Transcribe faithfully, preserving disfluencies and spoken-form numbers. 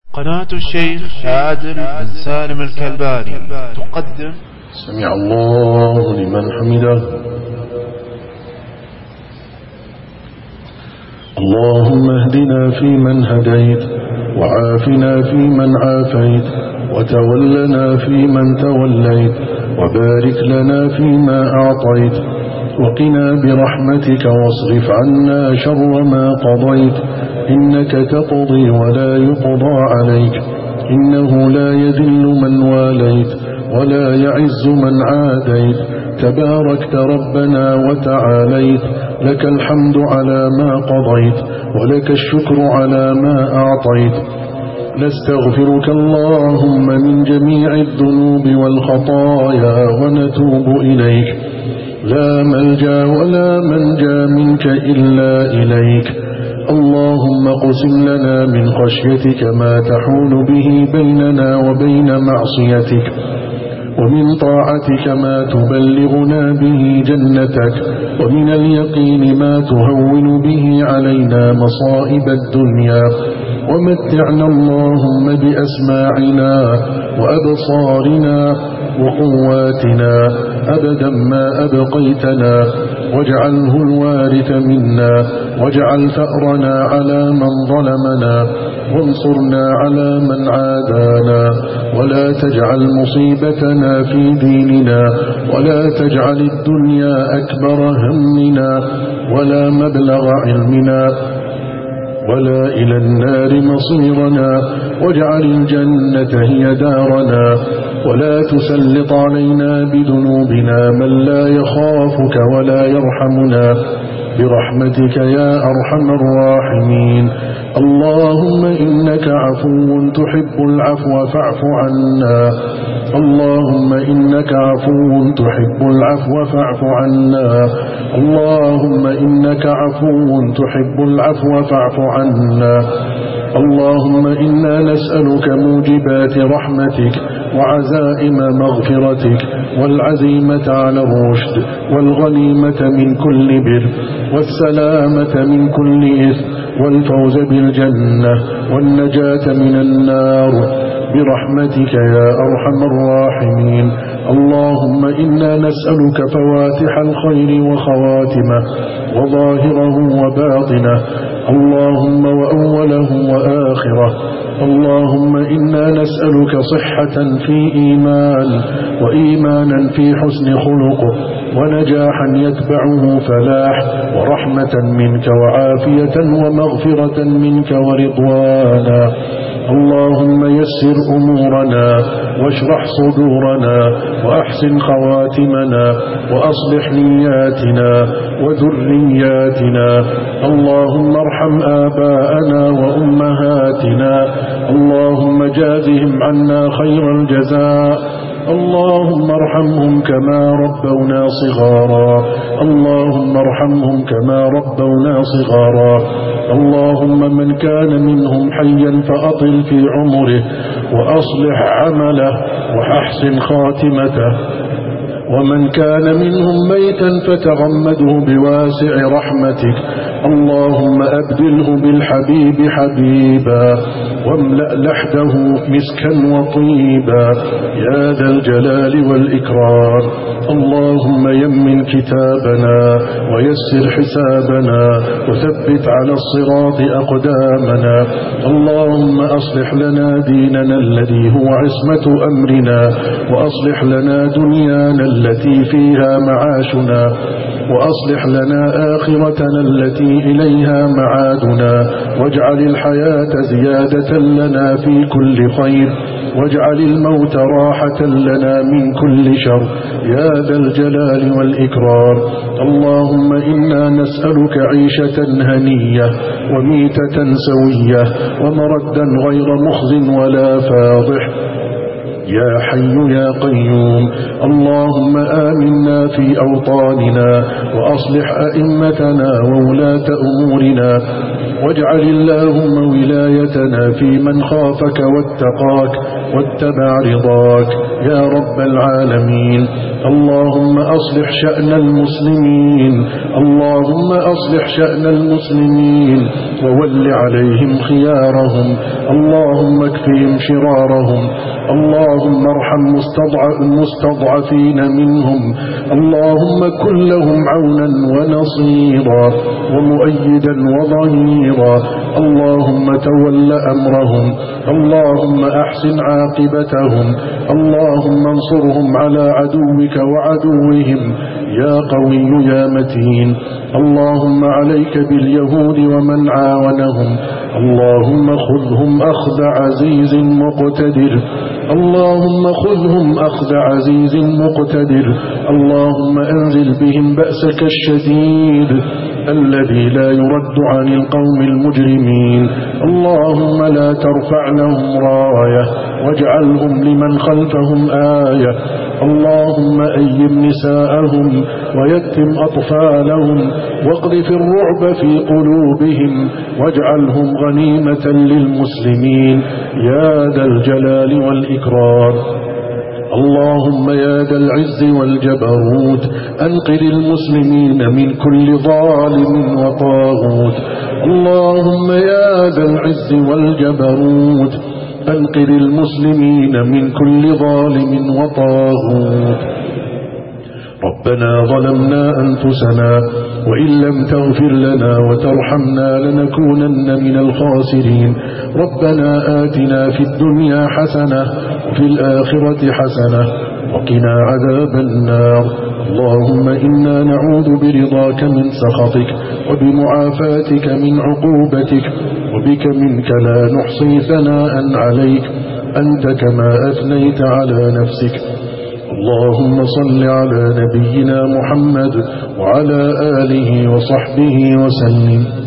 قناة الشيخ عادل بن سالم الكلباني تقدم سمع الله لمن حمده. اللهم اهدنا فيمن هديت، وعافنا فيمن عافيت، وتولنا فيمن توليت، وبارك لنا فيما أعطيت، وقنا برحمتك واصرف عنا شر ما قضيت، إنك تقضي ولا يقضى عليك، إنه لا يذل من واليت ولا يعز من عاديت، تباركت ربنا وتعاليت، لك الحمد على ما قضيت، ولك الشكر على ما أعطيت. نستغفرك اللهم من جميع الذنوب والخطايا ونتوب إليك، لا ملجا ولا منجا منك إلا إليك. اللهم اقسم لنا من خشيتك ما تحول به بيننا وبين معصيتك، ومن طاعتك ما تبلغنا به جنتك، ومن اليقين ما تهون به علينا مصائب الدنيا، ومتعنا اللهم بأسماعنا وأبصارنا وقواتنا أبدا ما أبقيتنا، واجعله الوارث منا، واجعل ثأرنا على من ظلمنا، وانصرنا على من عادانا، ولا تجعل مصيبتنا في ديننا، ولا تجعل الدنيا أكبر همنا ولا مبلغ علمنا ولا إلى النار مصيرنا، واجعل الجنة هي دارنا، ولا تسلط علينا بذنوبنا من لا يخافك ولا يرحمنا، برحمتك يا أرحم الراحمين. اللهم إنك عفو تحب العفو فاعف عنا، اللهم إنك عفو تحب العفو فاعف عنا، اللهم إنك عفو تحب العفو فاعف عنا. اللهم إنا نسألك موجبات رحمتك وعزائم مغفرتك، والعزيمة على الرشد، والغنيمة من كل بر، والسلامة من كل إثم، والفوز بالجنة، والنجاة من النار، برحمتك يا أرحم الراحمين. اللهم إنا نسألك فواتح الخير وخواتمه، وظاهره وباطنه، اللهم وأوله وآخره. اللهم إنا نسألك صحة في إيمان، وإيمانا في حسن خلق، ونجاحا يتبعه فلاح، ورحمة منك وعافية ومغفرة منك ورضوانا. اللهم يسر أمورنا، واشرح صدورنا، وأحسن خواتمنا، وأصلح نياتنا وذرياتنا. اللهم ارحم آباءنا وأمهاتنا، اللهم جازهم عنا خير الجزاء. اللهم ارحمهم كما ربونا صغارا، اللهم ارحمهم كما ربونا صغارا. اللهم من كان منهم حيا فأطل في عمره، وأصلح عمله، وأحسن خاتمته، ومن كان منهم ميتا فتغمده بواسع رحمتك. اللهم أبدله بالحبيب حبيبا، واملأ لحده مسكا وطيبا يا ذا الجلال والإكرام. اللهم يمن كتابنا، ويسر حسابنا، وثبت على الصراط أقدامنا. اللهم أصلح لنا ديننا الذي هو عصمة أمرنا، وأصلح لنا دنيانا التي فيها معاشنا، وأصلح لنا آخرتنا التي إليها معادنا، واجعل الحياة زيادة لنا في كل خير، واجعل الموت راحة لنا من كل شر يا ذا الجلال والإكرام. اللهم إنا نسألك عيشة هنية، وميتة سوية، ومردا غير مخز ولا فاضح يا حي يا قيوم. اللهم آمنا في أوطاننا، وأصلح أئمتنا وولاة أمورنا، واجعل اللهم ولايتنا في من خافك واتقاك واتبع رضاك يا رب العالمين. اللهم أصلح شأن المسلمين، اللهم أصلح شأن المسلمين وول عليهم خيارهم، اللهم اكفهم شرارهم، اللهم ارحم المستضعفين منهم، اللهم كن لهم عونا ونصيرا ومؤيدا وظهيرا، اللهم تول أمرهم، اللهم أحسن عاقبتهم، اللهم انصرهم على عدوك وعدوهم يا قوي يا متين. اللهم عليك باليهود ومن عاونهم، اللهم خذهم أخذ عزيز مقتدر، اللهم خذهم أخذ عزيز مقتدر، اللهم أنزل بهم بأسك الشديد الذي لا يرد عن القوم المجرمين، اللهم لا ترفع لهم راية واجعلهم لمن خلفهم آية، اللهم أيم نساءهم ويتم أطفالهم واقذف الرعب في قلوبهم واجعلهم غنيمة للمسلمين يا ذا الجلال والإكرام. اللهم يا ذا العز والجبروت أنقذ المسلمين من كل ظالم وطاغوت، اللهم يا ذا العز والجبروت أنقذ المسلمين من كل ظالم وطاغوت. ربنا ظلمنا أنفسنا وإن لم تغفر لنا وترحمنا لنكونن من الخاسرين. ربنا آتنا في الدنيا حسنة وفي الآخرة حسنة وقنا عذاب النار. اللهم إنا نعوذ برضاك من سخطك وبمعافاتك من عقوبتك، وبك منك لا نحصي ثناء عليك أنت كما أثنيت على نفسك. اللهم صل على نبينا محمد وعلى آله وصحبه وسلم.